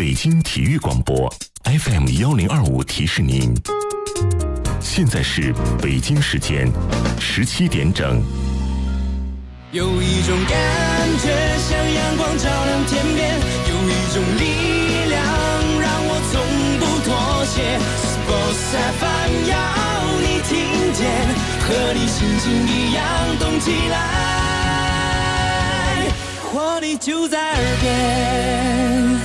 北京体育广播 FM1025提示您，现在是北京时间17点整。 有一种感觉像阳光照亮天边，有一种力量让我从不妥协。Sports FM 要你听见，和你心情一样动起来，活力就在耳边。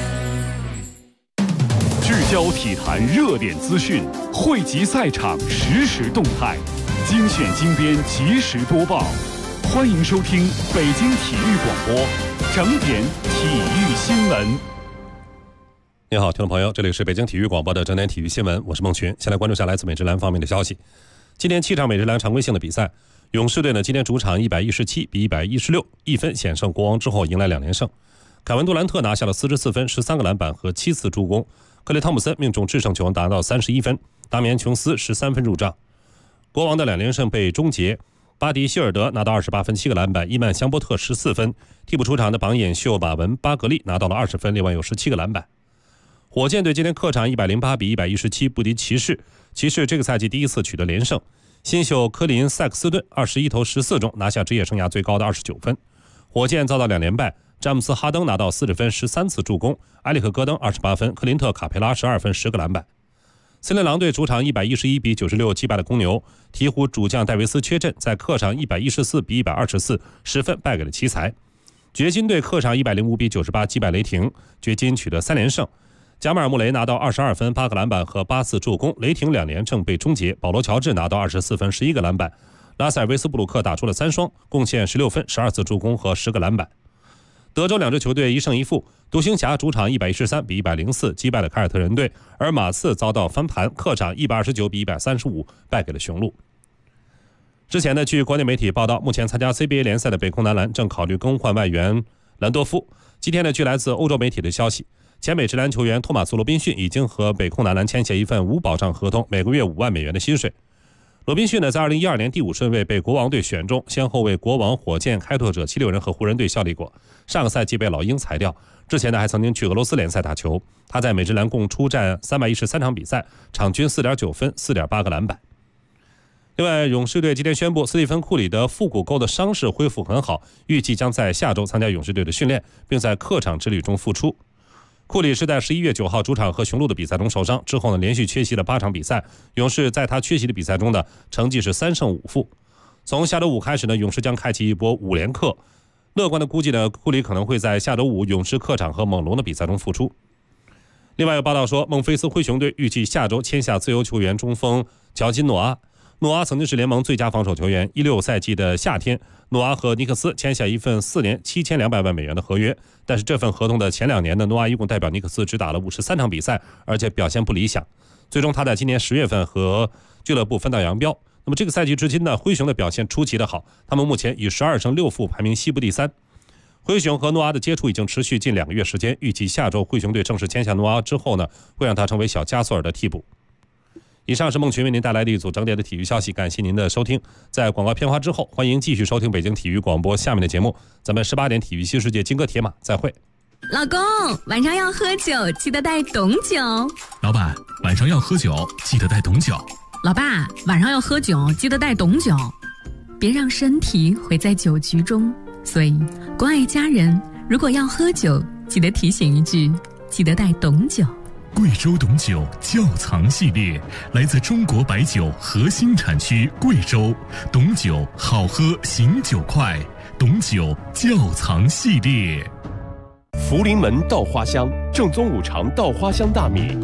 聚焦体坛热点资讯，汇集赛场实时动态，精选精编即时播报。欢迎收听北京体育广播整点体育新闻。 你好，听众朋友，这里是北京体育广播的整点体育新闻，我是孟群。先来关注下来自美职篮方面的消息。今天7场美职篮常规性的比赛，勇士队呢今天主场117比116，一分险胜国王之后迎来2连胜。凯文杜兰特拿下了44分、13个篮板和7次助攻。克雷汤普森命中制胜球达到31分，达米安琼斯13分入账。国王的2连胜被终结。巴迪希尔德拿到28分、7个篮板，伊曼香波特14分，替补出场的榜眼秀马文巴格利拿到了20分，另外有17个篮板。火箭队今天客场108比117不敌骑士，骑士这个赛季第一次取得连胜。新秀科林塞克斯顿21投14中，拿下职业生涯最高的29分。火箭遭到2连败，詹姆斯哈登拿到40分、13次助攻，埃里克戈登28分，克林特卡佩拉12分、10个篮板。森林狼队主场111比96击败了公牛，鹈鹕主将戴维斯缺阵，在客场114比124 10分败给了奇才。掘金队客场105比98击败雷霆，掘金取得3连胜。加马尔穆雷拿到22分、8个篮板和8次助攻，雷霆2连胜被终结。保罗乔治拿到24分、11个篮板，拉塞尔维斯布鲁克打出了3双，贡献16分、12次助攻和10个篮板。德州2支球队1胜1负，独行侠主场113比104击败了凯尔特人队，而马刺遭到翻盘，客场129比135败给了雄鹿。之前呢，据国内媒体报道，目前参加 CBA 联赛的北控男篮正考虑更换外援兰多夫。今天呢，据来自欧洲媒体的消息，前美职篮球员托马斯·罗宾逊已经和北控男篮签下一份无保障合同，每个月5万美元的薪水。罗宾逊呢，在2012年第5顺位被国王队选中，先后为国王、火箭、开拓者、76人和湖人队效力过。上个赛季被老鹰裁掉，之前呢还曾经去俄罗斯联赛打球。他在美职篮共出战313场比赛，场均 4.9 分、4.8个篮板。另外，勇士队今天宣布，斯蒂芬·库里的腹股沟的伤势恢复很好，预计将在下周参加勇士队的训练，并在客场之旅中复出。库里是在11月9号主场和雄鹿的比赛中受伤，之后呢连续缺席了8场比赛。勇士在他缺席的比赛中的成绩是3胜5负。从下周5开始呢，勇士将开启一波5连客。乐观的估计呢，库里可能会在下周5勇士客场和猛龙的比赛中复出。另外有报道说，孟菲斯灰熊队预计下周签下自由球员中锋乔金诺阿。诺阿曾经是联盟最佳防守球员。16赛季的夏天，诺阿和尼克斯签下一份4年7200万美元的合约，但是这份合同的前2年呢，诺阿一共代表尼克斯只打了53场比赛，而且表现不理想。最终他在今年10月份和俱乐部分道扬镳。那么这个赛季至今呢，灰熊的表现出奇的好，他们目前以12胜6负排名西部第3。灰熊和诺阿的接触已经持续近2个月时间，预计下周灰熊队正式签下诺阿之后呢，会让他成为小加索尔的替补。以上是孟群为您带来的一组整点的体育消息，感谢您的收听。在广告片花之后，欢迎继续收听北京体育广播下面的节目。咱们18点体育新世界金戈铁马再会。 老公，晚上要喝酒，记得带董酒。 老板，晚上要喝酒，记得带董酒。 老爸，晚上要喝酒，记得带董酒。别让身体毁在酒局中。所以，关爱家人，如果要喝酒，记得提醒一句，记得带董酒。 贵州董酒窖藏系列来自中国白酒核心产区贵州，董酒好喝醒酒快，董酒窖藏系列。 福临门稻花香，正宗五常稻花香大米。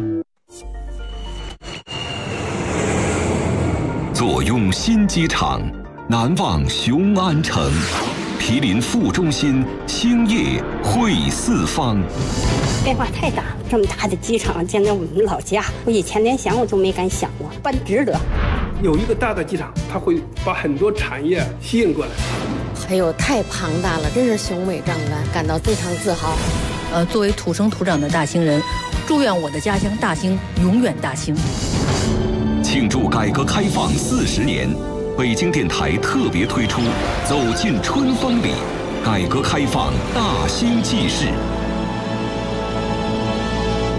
坐拥新机场，难忘雄安城。毗邻副中心，兴业汇四方。 变化太大，这么大的机场建在我们老家，我以前连想我都没敢想过，办值得。 有一个大的机场，它会把很多产业吸引过来。 哎呦，太庞大了，真是雄伟壮观，感到非常自豪。作为土生土长的大兴人，祝愿我的家乡大兴永远大兴。 庆祝改革开放40年，北京电台特别推出《走进春风里》，改革开放大兴纪事。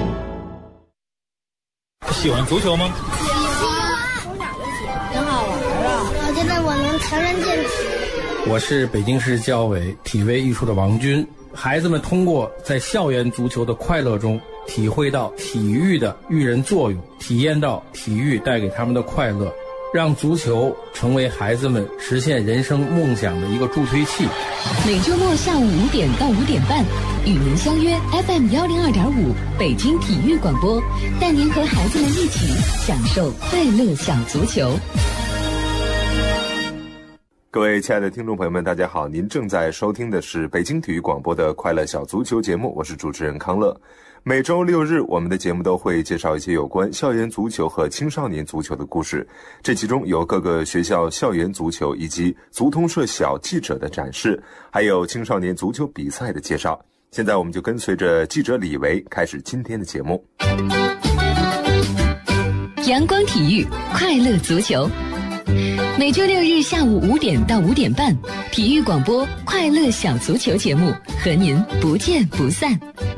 喜欢足球吗？ 喜欢，从小就喜欢，挺好玩啊！我觉得我能强身健体。 我是北京市教委体卫艺术的王军。孩子们通过在校园足球的快乐中，体会到体育的育人作用，体验到体育带给他们的快乐，让足球成为孩子们实现人生梦想的一个助推器。 每周末下午5点到5点半，与您相约 FM 102.5北京体育广播，带您和孩子们一起享受快乐小足球。 各位亲爱的听众朋友们，大家好，您正在收听的是北京体育广播的快乐小足球节目，我是主持人康乐。每周6日，我们的节目都会介绍一些有关校园足球和青少年足球的故事，这其中有各个学校校园足球以及足通社小记者的展示，还有青少年足球比赛的介绍。现在我们就跟随着记者李维开始今天的节目。 阳光体育，快乐足球。每周6日下午5点到5点半，体育广播快乐小足球节目和您不见不散。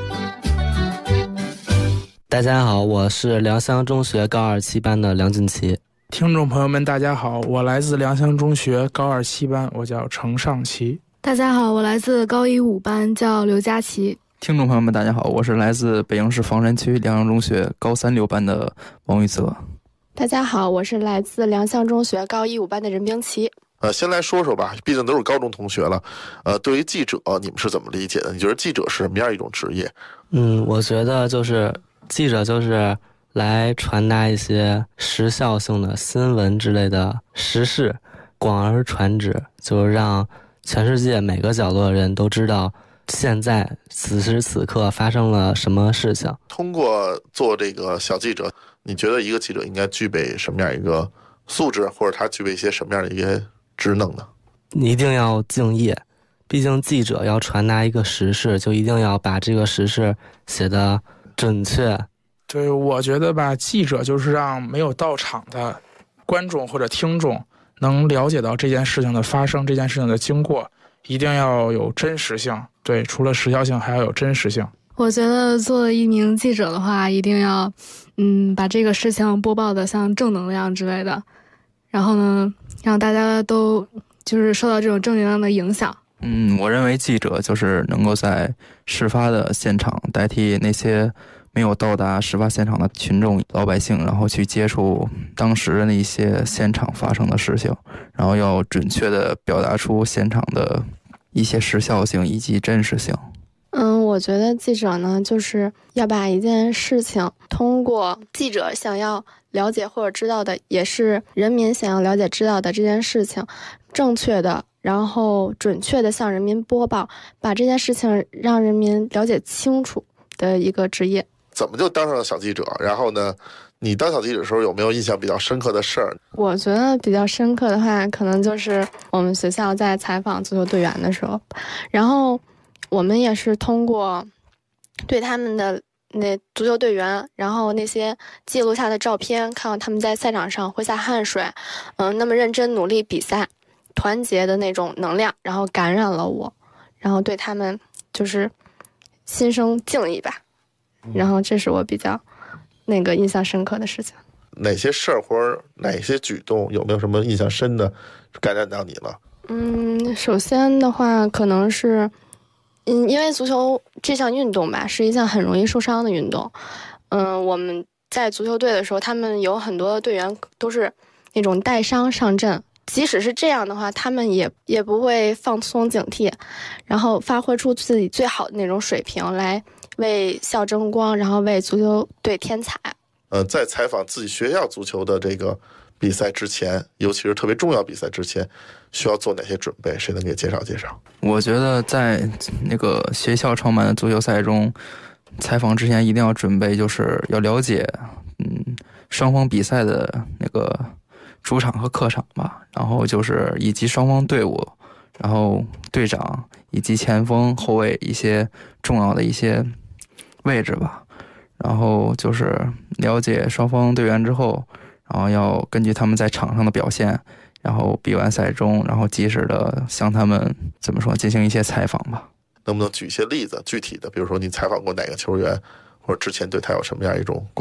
大家好，我是良乡中学高2、7班的梁俊奇。 听众朋友们大家好，我来自良乡中学高2、7班，我叫程尚奇。 大家好，我来自高1、5班，叫刘佳琪。 听众朋友们大家好，我是来自北京市房山区良乡中学高3、6班的王玉泽。 大家好，我是来自良乡中学高1、5班的任冰琪。 先来说说吧，毕竟都是高中同学了。对于记者，你们是怎么理解的？你觉得记者是什么样一种职业？ 我觉得就是记者就是来传达一些时效性的新闻之类的时事，广而传之，就是让全世界每个角落的人都知道现在此时此刻发生了什么事情。 通过做这个小记者，你觉得一个记者应该具备什么样一个素质，或者他具备一些什么样的一些职能呢？ 你一定要敬业，毕竟记者要传达一个时事，就一定要把这个时事写得准确。 对，我觉得吧，记者就是让没有到场的观众或者听众能了解到这件事情的发生，这件事情的经过，一定要有真实性。对，除了时效性，还要有真实性。 我觉得做一名记者的话，一定要把这个事情播报的像正能量之类的，然后呢，让大家都就是受到这种正能量的影响。 我认为记者就是能够在事发的现场代替那些没有到达事发现场的群众老百姓，然后去接触当时的那些现场发生的事情，然后要准确地表达出现场的一些时效性以及真实性。 我觉得记者呢，就是要把一件事情通过记者想要了解或者知道的，也是人民想要了解知道的这件事情，正确的然后准确的向人民播报，把这件事情让人民了解清楚的一个职业。 怎么就当上了小记者？然后呢，你当小记者的时候有没有印象比较深刻的事儿？ 我觉得比较深刻的话，可能就是我们学校在采访足球队员的时候，然后我们也是通过对他们的那足球队员，然后那些记录下的照片，看到他们在赛场上挥洒汗水，那么认真努力比赛，团结的那种能量，然后感染了我，然后对他们就是心生敬意吧。然后这是我比较那个印象深刻的事情。 哪些事儿或者哪些举动有没有什么印象深的感染到你了？ 首先的话可能是因为足球这项运动吧，是一项很容易受伤的运动。我们在足球队的时候，他们有很多队员都是那种带伤上阵，即使是这样的话，他们也不会放松警惕，然后发挥出自己最好的那种水平来为校争光，然后为足球队添彩。 在采访自己学校足球的这个比赛之前，尤其是特别重要比赛之前，需要做哪些准备？谁能给介绍介绍？ 我觉得在那个学校创办的足球赛中，采访之前一定要准备，就是要了解双方比赛的那个主场和客场吧，然后就是以及双方队伍，然后队长以及前锋后卫一些重要的一些位置吧，然后就是了解双方队员之后，然后要根据他们在场上的表现，然后比完赛中，然后及时的向他们怎么说进行一些采访吧。 能不能举一些例子，具体的，比如说你采访过哪个球员，或者之前对他有什么样一种关注？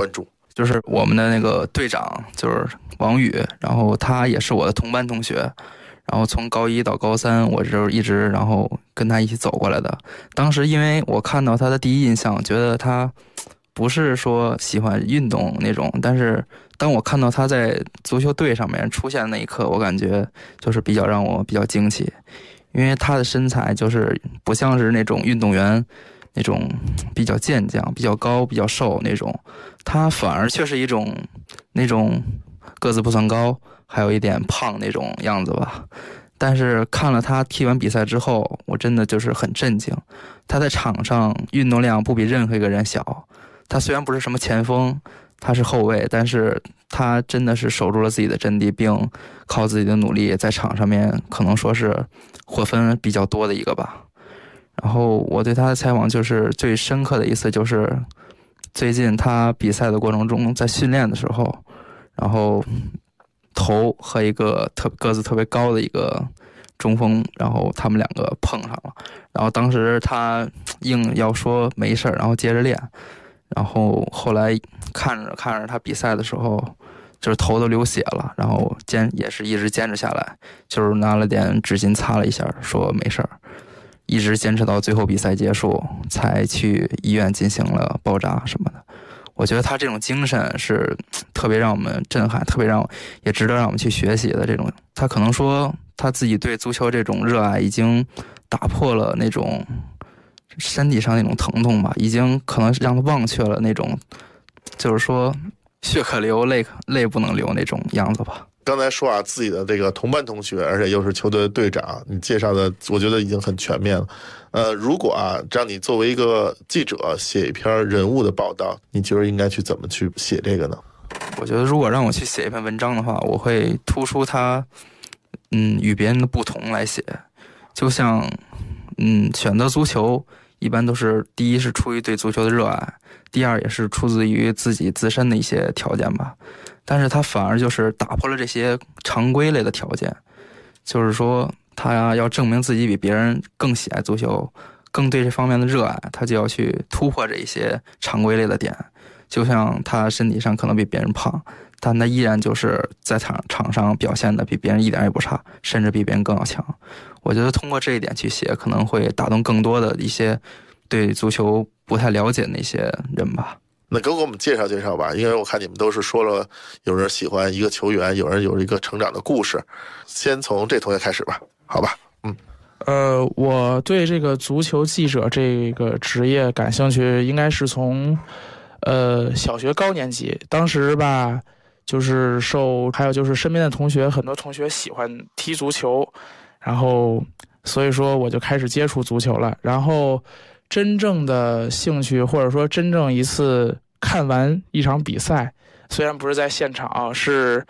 就是我们的那个队长就是王宇，然后他也是我的同班同学，然后从高1到高3我就一直然后跟他一起走过来的。当时因为我看到他的第一印象，觉得他不是说喜欢运动那种，但是当我看到他在足球队上面出现的那一刻，我感觉就是让我比较惊奇，因为他的身材就是不像是那种运动员那种比较健将、比较高、比较瘦那种，他反而却是一种那种个子不算高，还有一点胖那种样子吧。但是看了他踢完比赛之后，我真的就是很震惊。他在场上运动量不比任何一个人小，他虽然不是什么前锋，他是后卫，但是他真的是守住了自己的阵地，并靠自己的努力在场上面可能说是获分比较多的一个吧。然后我对他的采访就是最深刻的一次，就是最近他比赛的过程中，在训练的时候，然后头和一个个子特别高的一个中锋，然后他们两个碰上了，然后当时他硬要说没事，然后接着练，然后后来看着他比赛的时候，就是头都流血了，然后也是一直坚持下来，就是拿了点纸巾擦了一下，说没事，一直坚持到最后比赛结束，才去医院进行了包扎什么的。我觉得他这种精神是特别让我们震撼，特别也值得让我们去学习的。这种他可能说他自己对足球这种热爱已经打破了那种身体上那种疼痛吧，已经可能让他忘却了那种就是说血可流泪不能流那种样子吧。 刚才说啊，自己的这个同班同学，而且又是球队的队长，你介绍的我觉得已经很全面了。如果啊让你作为一个记者写一篇人物的报道，你觉得应该怎么去写这个呢？ 我觉得如果让我去写一篇文章的话，我会突出他与别人的不同来写。就像选择足球一般都是第一是出于对足球的热爱，第二也是出自于自己自身的一些条件吧。但是他反而就是打破了这些常规类的条件，就是说他要证明自己比别人更喜爱足球，更对这方面的热爱，他就要去突破这一些常规类的点。就像他身体上可能比别人胖，但他依然就是在场上表现的比别人一点也不差，甚至比别人更要强。我觉得通过这一点去写，可能会打动更多的一些对足球不太了解的那些人吧。 那给我们介绍介绍吧，因为我看你们都是说了，有人喜欢一个球员，有人有一个成长的故事，先从这同学开始吧，好吧？ 我对这个足球记者这个职业感兴趣，应该是从小学高年级，当时吧，就是还有就是身边的同学，很多同学喜欢踢足球，然后所以说我就开始接触足球了，然后真正的兴趣，或者说真正一次看完一场比赛，虽然不是在现场，是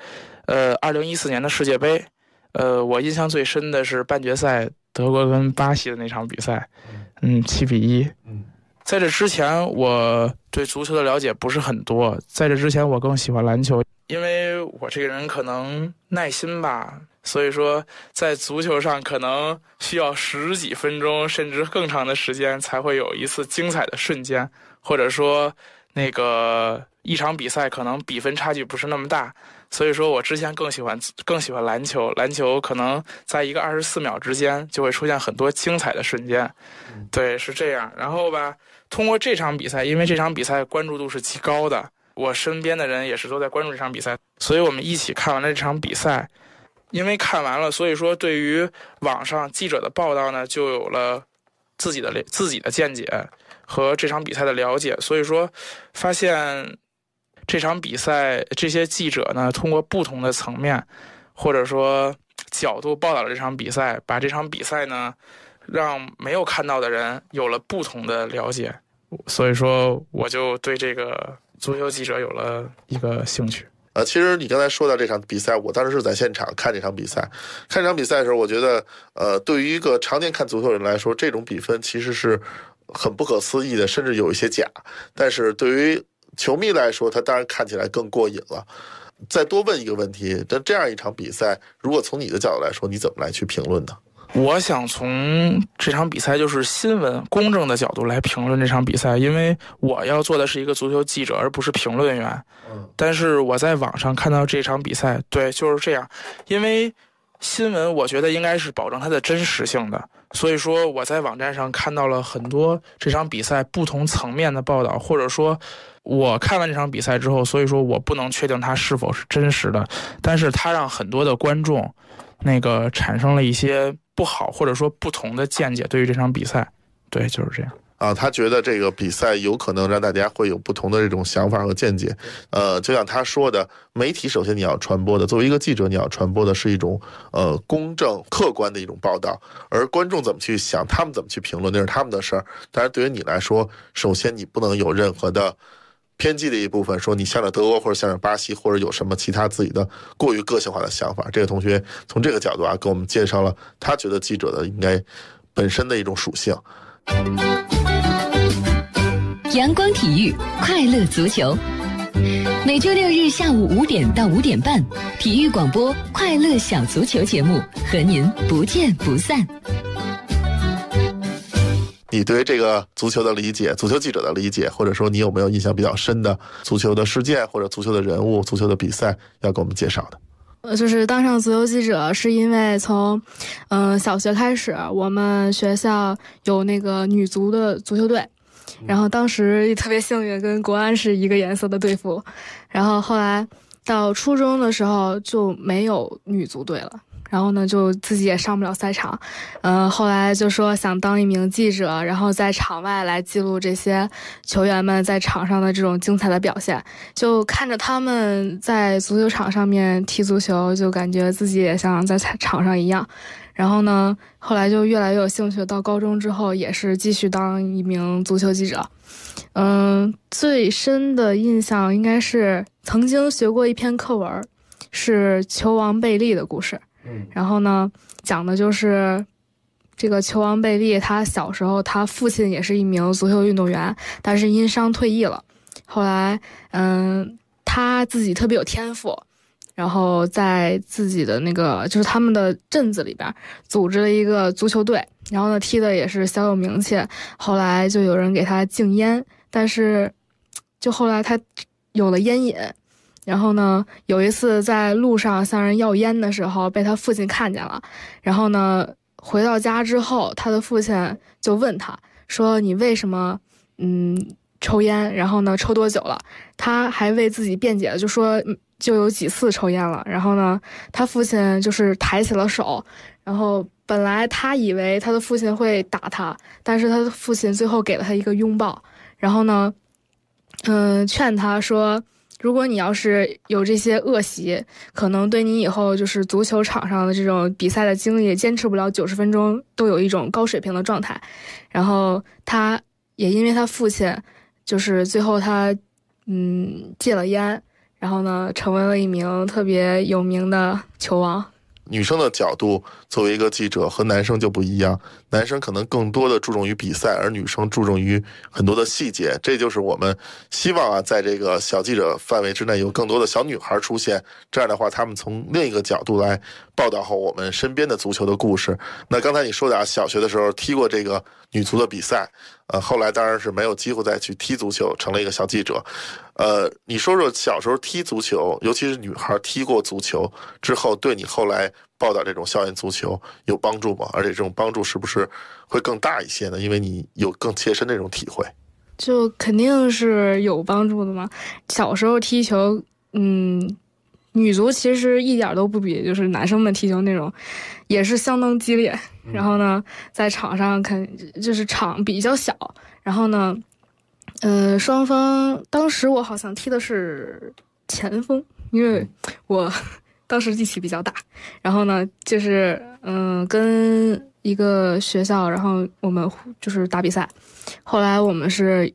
2014年的世界杯，我印象最深的是半决赛德国跟巴西的那场比赛，7-1。在这之前我对足球的了解不是很多，在这之前我更喜欢篮球，因为我这个人可能耐心吧，所以说在足球上可能需要10几分钟甚至更长的时间才会有一次精彩的瞬间，或者说那个一场比赛可能比分差距不是那么大，所以说我之前更喜欢篮球，篮球可能在一个24秒之间就会出现很多精彩的瞬间，对，是这样。然后吧，通过这场比赛，因为这场比赛关注度是极高的，我身边的人也是都在关注这场比赛，所以我们一起看完了这场比赛。因为看完了，所以说对于网上记者的报道呢，就有了自己的见解和这场比赛的了解，所以说发现这场比赛这些记者呢，通过不同的层面或者说角度报道了这场比赛，把这场比赛呢让没有看到的人有了不同的了解，所以说我就对这个足球记者有了一个兴趣。 其实你刚才说到这场比赛，我当时是在现场看这场比赛。看这场比赛的时候，我觉得，对于一个常年看足球人来说，这种比分其实是很不可思议的，甚至有一些假。但是对于球迷来说，他当然看起来更过瘾了。再多问一个问题，这样一场比赛，如果从你的角度来说，你怎么来去评论呢？ 我想从这场比赛就是新闻公正的角度来评论这场比赛，因为我要做的是一个足球记者，而不是评论员。但是我在网上看到这场比赛，对，就是这样。因为新闻我觉得应该是保证它的真实性的，所以说我在网站上看到了很多这场比赛不同层面的报道，或者说我看完这场比赛之后，所以说我不能确定它是否是真实的，但是它让很多的观众产生了一些不好或者说不同的见解对于这场比赛。对，就是这样啊。他觉得这个比赛有可能让大家会有不同的这种想法和见解。就像他说的，媒体首先你要传播的，作为一个记者你要传播的是一种公正客观的一种报道，而观众怎么去想，他们怎么去评论，那是他们的事儿。当然对于你来说，首先你不能有任何的偏激的一部分，说你向着德国或者向着巴西，或者有什么其他自己的过于个性化的想法。这个同学从这个角度给我们介绍了他觉得记者的应该本身的一种属性。 阳光体育，快乐足球。每周六日下午5点到5点半，体育广播快乐小足球节目和您不见不散。 你对这个足球的理解，足球记者的理解，或者说你有没有印象比较深的足球的事件或者足球的人物、足球的比赛要给我们介绍的？ 就是当上足球记者是因为从小学开始，我们学校有那个女足的足球队，然后当时也特别幸运跟国安是一个颜色的队服，然后后来到初中的时候就没有女足队了，然后呢就自己也上不了赛场，后来就说想当一名记者，然后在场外来记录这些球员们在场上的这种精彩的表现，就看着他们在足球场上面踢足球，就感觉自己也像在场上一样。然后呢，后来就越来越有兴趣，到高中之后也是继续当一名足球记者。最深的印象应该是曾经学过一篇课文，是球王贝利的故事。然后呢，讲的就是这个球王贝利，他小时候他父亲也是一名足球运动员，但是因伤退役了。后来他自己特别有天赋，然后在自己的就是他们的镇子里边组织了一个足球队，然后呢踢的也是小有名气。后来就有人给他禁烟，但是就后来他有了烟瘾，然后呢有一次在路上向人要烟的时候被他父亲看见了，然后呢回到家之后，他的父亲就问他说你为什么抽烟，然后呢抽多久了，他还为自己辩解，就说就有几次抽烟了。然后呢他父亲就是抬起了手，然后本来他以为他的父亲会打他，但是他的父亲最后给了他一个拥抱，然后呢劝他说如果你要是有这些恶习，可能对你以后就是足球场上的这种比赛的经历坚持不了90分钟都有一种高水平的状态。然后他也因为他父亲就是最后他戒了烟，然后呢成为了一名特别有名的球王。 女生的角度作为一个记者和男生就不一样，男生可能更多的注重于比赛，而女生注重于很多的细节。这就是我们希望在这个小记者范围之内有更多的小女孩出现，这样的话他们从另一个角度来报道好我们身边的足球的故事。那刚才你说的小学的时候踢过这个女足的比赛，后来当然是没有机会再去踢足球，成了一个小记者。你说说小时候踢足球，尤其是女孩踢过足球之后，对你后来报道这种校园足球有帮助吗？而且这种帮助是不是会更大一些呢？因为你有更切身的这种体会。 就肯定是有帮助的嘛。小时候踢球，女足其实一点都不比就是男生们踢球那种，也是相当激烈。然后呢，在场上就是场比较小，然后呢，双方当时我好像踢的是前锋，因为我当时力气比较大。然后呢，就是跟一个学校，然后我们就是打比赛，后来我们是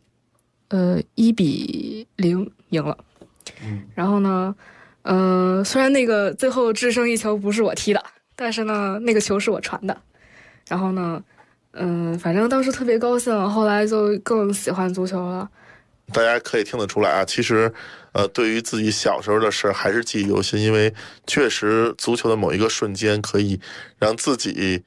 1-0赢了。然后呢，虽然那个最后制胜一球不是我踢的，但是呢，那个球是我传的。然后呢，反正当时特别高兴，后来就更喜欢足球了。 大家可以听得出来啊，其实对于自己小时候的事还是记忆犹新，因为确实足球的某一个瞬间可以让自己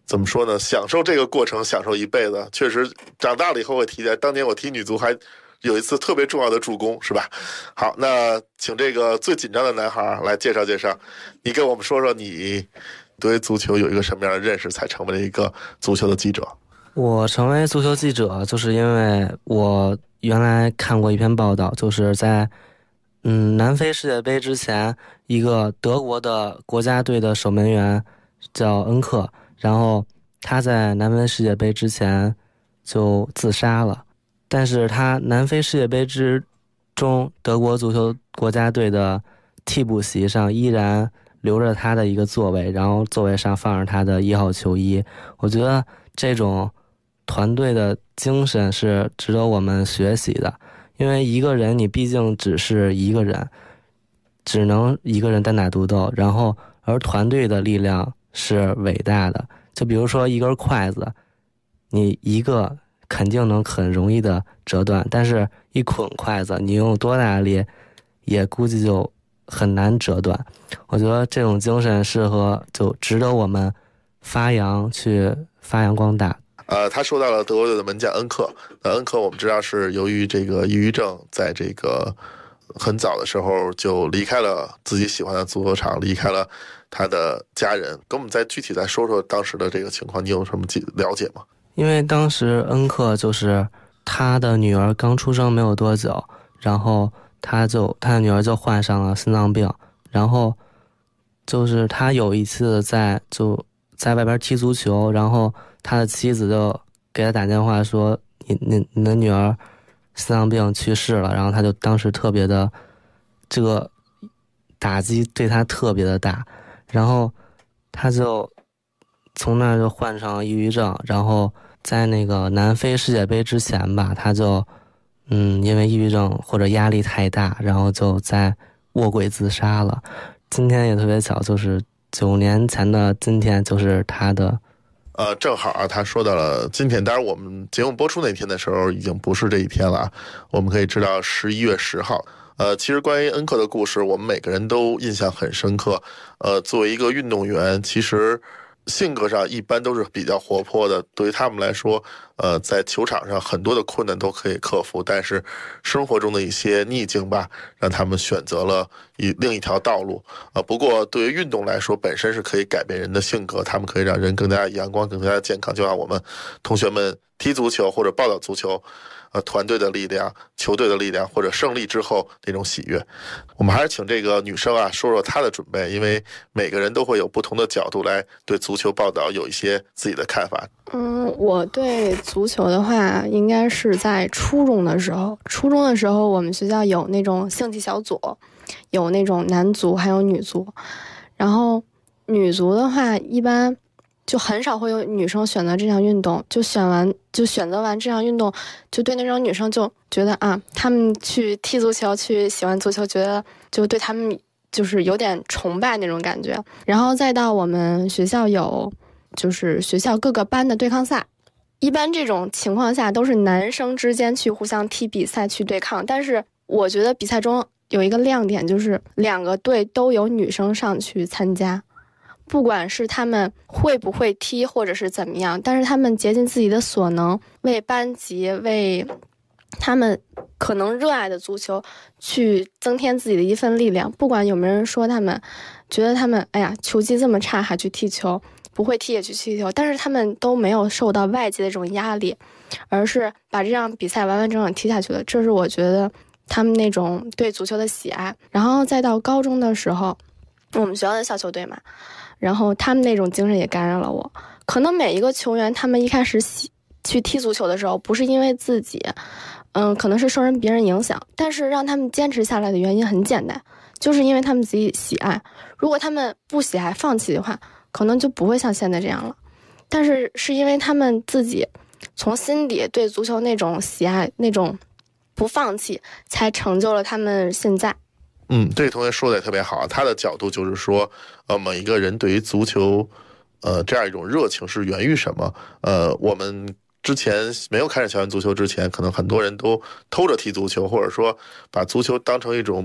怎么说呢？享受这个过程，享受一辈子。确实，长大了以后会提起来，当年我踢女足还有一次特别重要的助攻，是吧？好，那请这个最紧张的男孩来介绍介绍，你跟我们说说你对足球有一个什么样的认识，才成为了一个足球的记者？ 我成为足球记者，就是因为我原来看过一篇报道，就是在南非世界杯之前，一个德国的国家队的守门员叫恩克，然后他在南非世界杯之前就自杀了，但是他南非世界杯之中，德国足球国家队的替补席上依然留着他的一个座位，然后座位上放着他的1号球衣。我觉得这种团队的精神是值得我们学习的，因为一个人你毕竟只是一个人，只能一个人单打独斗，然后而团队的力量是伟大的。就比如说一根筷子，你一个肯定能很容易的折断，但是一捆筷子你用多大力也估计就很难折断。我觉得这种精神就值得我们发扬光大。 他说到了德国队的门将恩克，恩克我们知道是由于这个抑郁症，在这个很早的时候就离开了自己喜欢的足球场，离开了他的家人。跟我们再具体再说说当时的这个情况，你有什么了解吗？ 因为当时恩克就是他的女儿刚出生没有多久，然后他的女儿就患上了心脏病，然后就是他有一次在外边踢足球，然后他的妻子就给他打电话说你的女儿心脏病去世了，然后他就当时特别的这个打击对他特别的大，然后他就从那就患上了抑郁症，然后在那个南非世界杯之前吧，他就因为抑郁症或者压力太大，然后就在卧轨自杀了。今天也特别巧，就是9年前的今天就是他的正好啊，他说到了今天，当然我们节目播出那天的时候已经不是这一天了，我们可以知道11月10号。其实关于恩克的故事，我们每个人都印象很深刻。作为一个运动员，其实性格上一般都是比较活泼的，对于他们来说，在球场上很多的困难都可以克服，但是生活中的一些逆境吧，让他们选择了另一条道路。不过对于运动来说，本身是可以改变人的性格，他们可以让人更加阳光，更加健康。就像我们同学们踢足球或者报道足球，团队的力量、球队的力量，或者胜利之后那种喜悦。我们还是请这个女生啊说说她的准备，因为每个人都会有不同的角度来对足球报道有一些自己的看法。 我对足球的话，应该是在初中的时候。初中的时候，我们学校有那种竞技小组，有那种男足还有女足。然后女足的话，一般就很少会有女生选择这项运动，就选择完这项运动，就对那种女生就觉得啊，她们去踢足球，去喜欢足球，觉得就对她们就是有点崇拜那种感觉。然后再到我们学校有就是学校各个班的对抗赛，一般这种情况下都是男生之间去互相踢比赛去对抗，但是我觉得比赛中有一个亮点，就是2个队都有女生上去参加。不管是他们会不会踢或者是怎么样，但是他们竭尽自己的所能，为班级，为他们可能热爱的足球去增添自己的一份力量。不管有没有人说他们，觉得他们哎呀球技这么差还去踢球，不会踢也去踢球，但是他们都没有受到外界的这种压力，而是把这场比赛完完整整踢下去了。这是我觉得他们那种对足球的喜爱。然后再到高中的时候，我们学校的校球队嘛，然后他们那种精神也感染了我。可能每一个球员他们一开始去踢足球的时候，不是因为自己可能是受人别人影响，但是让他们坚持下来的原因很简单，就是因为他们自己喜爱。如果他们不喜爱放弃的话，可能就不会像现在这样了。但是是因为他们自己从心底对足球那种喜爱，那种不放弃，才成就了他们现在。 这个同学说的也特别好，他的角度就是说，每一个人对于足球，这样一种热情是源于什么？我们之前没有开始校园足球之前，可能很多人都偷着踢足球，或者说把足球当成一种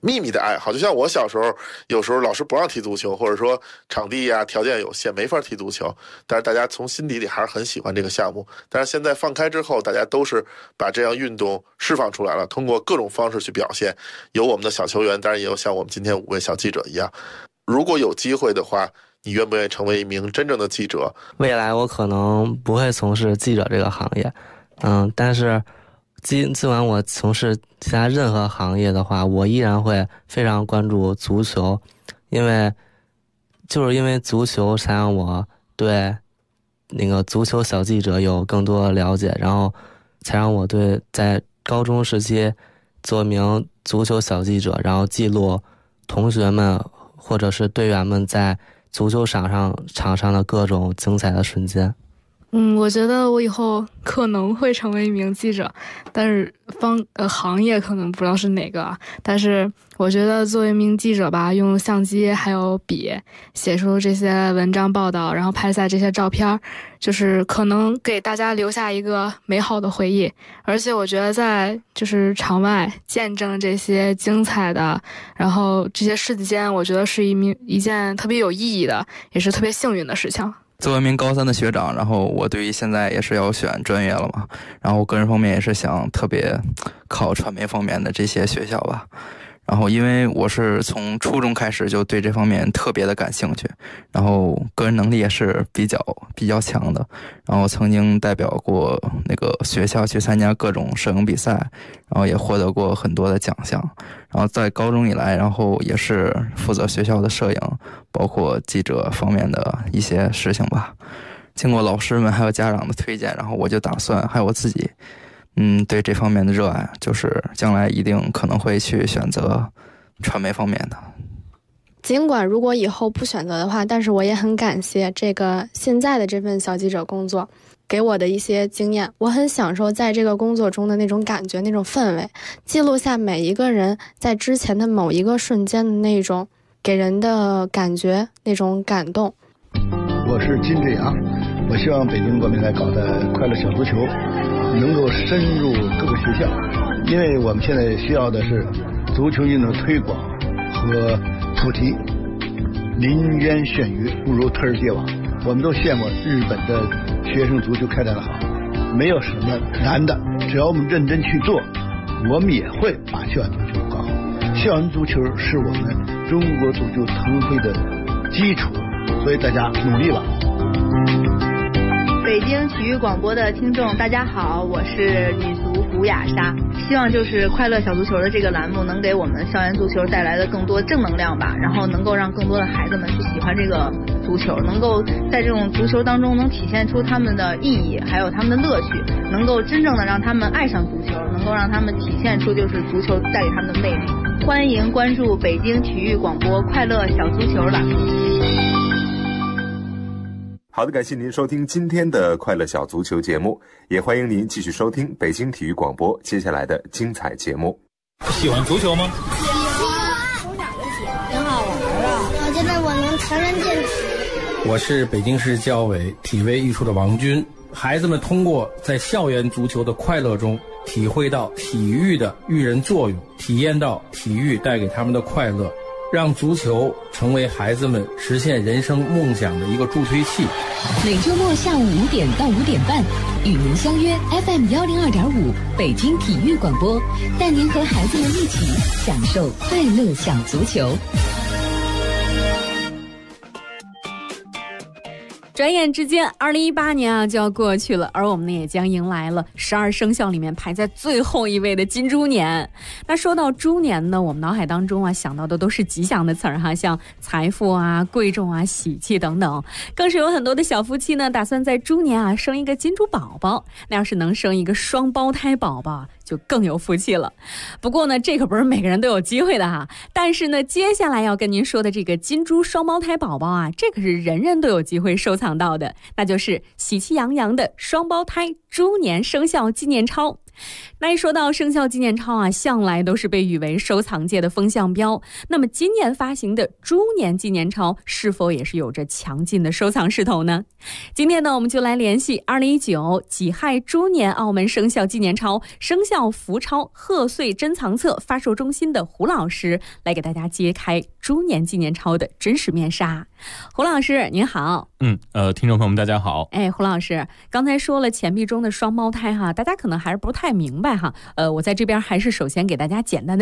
秘密的爱好。就像我小时候，有时候老师不让踢足球，或者说场地呀条件有限没法踢足球，但是大家从心底里还是很喜欢这个项目。但是现在放开之后，大家都是把这样运动释放出来了，通过各种方式去表现。有我们的小球员，当然也有像我们今天5位小记者一样。如果有机会的话，你愿不愿意成为一名真正的记者？ 未来我可能不会从事记者这个行业，但是尽管我从事其他任何行业的话，我依然会非常关注足球，因为足球才让我对那个足球小记者有更多的了解，然后才让我对在高中时期做名足球小记者，然后记录同学们或者是队员们在足球场上的各种精彩的瞬间。 我觉得我以后可能会成为一名记者，但是行业可能不知道是哪个，但是我觉得作为一名记者吧，用相机还有笔写出这些文章报道，然后拍下这些照片，就是可能给大家留下一个美好的回忆。而且我觉得在就是场外见证这些精彩的，然后这些事件，我觉得是一件特别有意义的，也是特别幸运的事情。 作为一名高3的学长，然后我对于现在也是要选专业了嘛，然后我个人方面也是想特别考传媒方面的这些学校吧。然后因为我是从初中开始就对这方面特别的感兴趣，然后个人能力也是比较强的，然后曾经代表过那个学校去参加各种摄影比赛，然后也获得过很多的奖项。然后在高中以来，然后也是负责学校的摄影，包括记者方面的一些事情吧。经过老师们还有家长的推荐，然后我就打算还有我自己对这方面的热爱，就是将来一定可能会去选择传媒方面的。 尽管如果以后不选择的话，但是我也很感谢这个现在的这份小记者工作给我的一些经验，我很享受在这个工作中的那种感觉，那种氛围，记录下每一个人在之前的某一个瞬间的那种给人的感觉，那种感动。 我是金志阳，我希望北京国民来搞的快乐小足球能够深入各个学校，因为我们现在需要的是足球运动推广和普及。临渊羡鱼，不如特尔结网。我们都羡慕日本的学生足球开展的好，没有什么难的，只要我们认真去做，我们也会把校园足球搞好。校园足球是我们中国足球腾飞的基础，所以大家努力吧。 北京体育广播的听众大家好，我是女足古雅莎，希望就是快乐小足球的这个栏目能给我们校园足球带来的更多正能量吧，然后能够让更多的孩子们去喜欢这个足球，能够在这种足球当中能体现出他们的意义还有他们的乐趣，能够真正的让他们爱上足球，能够让他们体现出就是足球带给他们的魅力。欢迎关注北京体育广播快乐小足球栏目。 好的，感谢您收听今天的快乐小足球节目，也欢迎您继续收听北京体育广播接下来的精彩节目。 喜欢足球吗？ 喜欢，从小就喜欢，挺好玩啊！我觉得我能强身健体。 我是北京市教委体卫艺术的王军。孩子们通过在校园足球的快乐中，体会到体育的育人作用，体验到体育带给他们的快乐，让足球成为孩子们实现人生梦想的一个助推器。 每周末下午5点到5点半，与您相约 FM102.5北京体育广播，带您和孩子们一起享受快乐小足球。 转眼之间2018年就要过去了，而我们呢也将迎来了12生肖里面排在最后一位的金猪年。那说到猪年呢，我们脑海当中想到的都是吉祥的词儿哈，像财富啊、贵重啊、喜气等等。更是有很多的小夫妻呢打算在猪年生一个金猪宝宝，那要是能生一个双胞胎宝宝就更有福气了。不过呢，这可不是每个人都有机会的哈。但是呢，接下来要跟您说的这个金猪双胞胎宝宝这可是人人都有机会收藏到的，那就是喜气洋洋的双胞胎猪年生肖纪念钞。 那一说到生肖纪念钞啊，向来都是被誉为收藏界的风向标。那么今年发行的猪年纪念钞是否也是有着强劲的收藏势头呢？今天呢，我们就来联系2019己亥猪年澳门生肖纪念钞生肖福钞贺岁珍藏册发售中心的胡老师，来给大家揭开猪年纪念钞的真实面纱。胡老师您好。 听众朋友们大家好。 胡老师刚才说了钱币中的双胞胎哈，大家可能还是不太明白哈。我在这边还是首先给大家简单的